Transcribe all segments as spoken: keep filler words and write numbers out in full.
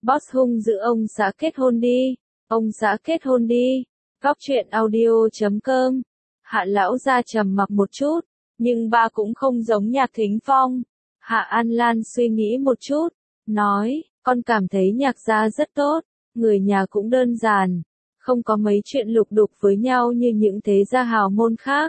Boss hung dữ ông xã kết hôn đi, ông xã kết hôn đi. Góc truyện audio chấm com. Hạ lão gia trầm mặc một chút, nhưng ba cũng không giống Nhạc Thính Phong. Hạ An Lan suy nghĩ một chút, nói, con cảm thấy Nhạc gia rất tốt, người nhà cũng đơn giản, không có mấy chuyện lục đục với nhau như những thế gia hào môn khác.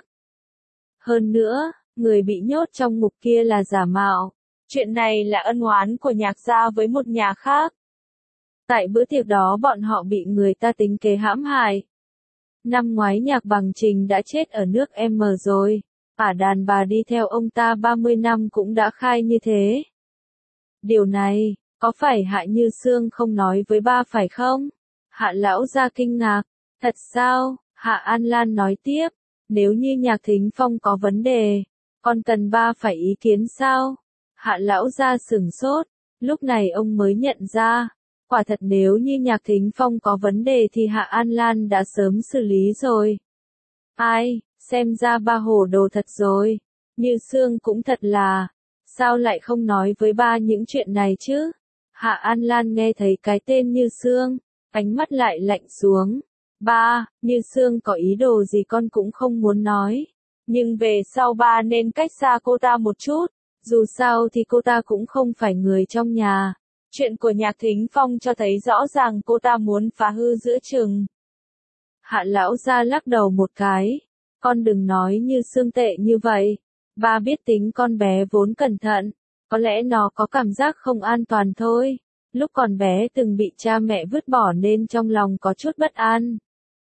Hơn nữa, người bị nhốt trong ngục kia là giả mạo. Chuyện này là ân oán của Nhạc gia với một nhà khác. Tại bữa tiệc đó bọn họ bị người ta tính kế hãm hại. Năm ngoái Nhạc Bằng Trình đã chết ở nước M rồi. Ả đàn bà đi theo ông ta ba mươi năm cũng đã khai như thế. Điều này, có phải Hạ Như Sương không nói với ba phải không? Hạ lão gia kinh ngạc. Thật sao? Hạ An Lan nói tiếp. Nếu như Nhạc Thính Phong có vấn đề, con cần ba phải ý kiến sao? Hạ lão gia sửng sốt. Lúc này ông mới nhận ra. Quả thật nếu như Nhạc Thính Phong có vấn đề thì Hạ An Lan đã sớm xử lý rồi. Ai, xem ra ba hồ đồ thật rồi. Như Sương cũng thật là, sao lại không nói với ba những chuyện này chứ? Hạ An Lan nghe thấy cái tên Như Sương, ánh mắt lại lạnh xuống. Ba, Như Sương có ý đồ gì con cũng không muốn nói. Nhưng về sau ba nên cách xa cô ta một chút. Dù sao thì cô ta cũng không phải người trong nhà. Chuyện của Nhạc Thính Phong cho thấy rõ ràng cô ta muốn phá hư giữa chừng. Hạ lão gia lắc đầu một cái. Con đừng nói Như Sương tệ như vậy. Ba biết tính con bé vốn cẩn thận. Có lẽ nó có cảm giác không an toàn thôi. Lúc còn bé từng bị cha mẹ vứt bỏ nên trong lòng có chút bất an.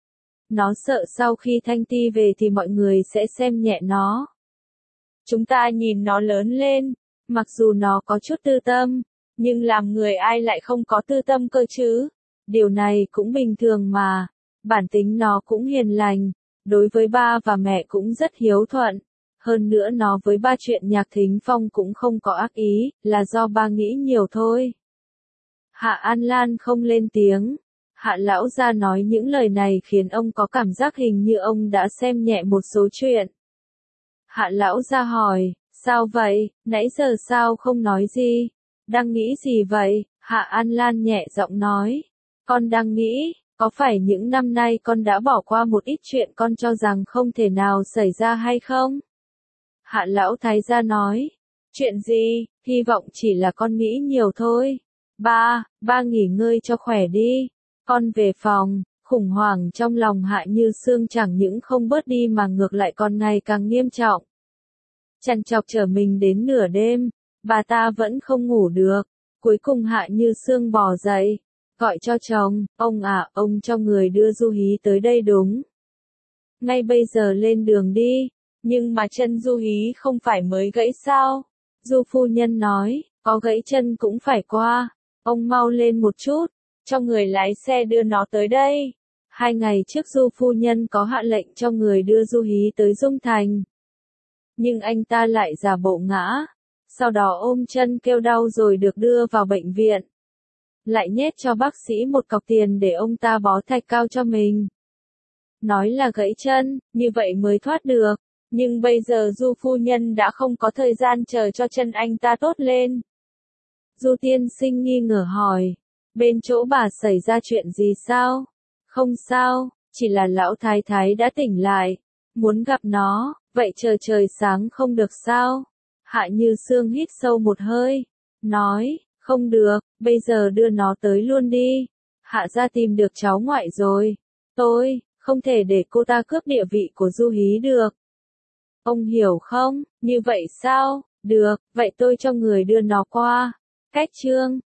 Nó sợ sau khi Thanh Ti về thì mọi người sẽ xem nhẹ nó. Chúng ta nhìn nó lớn lên. Mặc dù nó có chút tư tâm. Nhưng làm người ai lại không có tư tâm cơ chứ? Điều này cũng bình thường mà. Bản tính nó cũng hiền lành. Đối với ba và mẹ cũng rất hiếu thuận. Hơn nữa nó với ba chuyện Nhạc Thính Phong cũng không có ác ý, là do ba nghĩ nhiều thôi. Hạ An Lan không lên tiếng. Hạ lão gia nói những lời này khiến ông có cảm giác hình như ông đã xem nhẹ một số chuyện. Hạ lão gia hỏi, sao vậy, nãy giờ sao không nói gì? Đang nghĩ gì vậy? Hạ An Lan nhẹ giọng nói. Con đang nghĩ, có phải những năm nay con đã bỏ qua một ít chuyện con cho rằng không thể nào xảy ra hay không? Hạ lão thái gia nói. Chuyện gì? Hy vọng chỉ là con nghĩ nhiều thôi. Ba, ba nghỉ ngơi cho khỏe đi. Con về phòng. Khủng hoảng trong lòng Hạ Như Sương chẳng những không bớt đi mà ngược lại còn ngày càng nghiêm trọng. Trằn trọc trở mình đến nửa đêm. Bà ta vẫn không ngủ được. Cuối cùng Hạ Như Sương bò dậy. Gọi cho chồng, ông à, ông cho người đưa Du Hí tới đây đúng. Ngay bây giờ lên đường đi. Nhưng mà chân Du Hí không phải mới gãy sao? Du phu nhân nói, có gãy chân cũng phải qua. Ông mau lên một chút, cho người lái xe đưa nó tới đây. Hai ngày trước Du phu nhân có hạ lệnh cho người đưa Du Hí tới Dung Thành. Nhưng anh ta lại giả bộ ngã. Sau đó ôm chân kêu đau rồi được đưa vào bệnh viện. Lại nhét cho bác sĩ một cọc tiền để ông ta bó thạch cao cho mình. Nói là gãy chân, như vậy mới thoát được. Nhưng bây giờ Du phu nhân đã không có thời gian chờ cho chân anh ta tốt lên. Du tiên sinh nghi ngờ hỏi. Bên chỗ bà xảy ra chuyện gì sao? Không sao, chỉ là lão thái thái đã tỉnh lại. Muốn gặp nó, vậy chờ trời sáng không được sao? Hạ Như Sương hít sâu một hơi. Nói, không được, bây giờ đưa nó tới luôn đi. Hạ gia tìm được cháu ngoại rồi. Tôi, không thể để cô ta cướp địa vị của Du Hí được. Ông hiểu không? Như vậy sao? Được, vậy tôi cho người đưa nó qua. Cách chương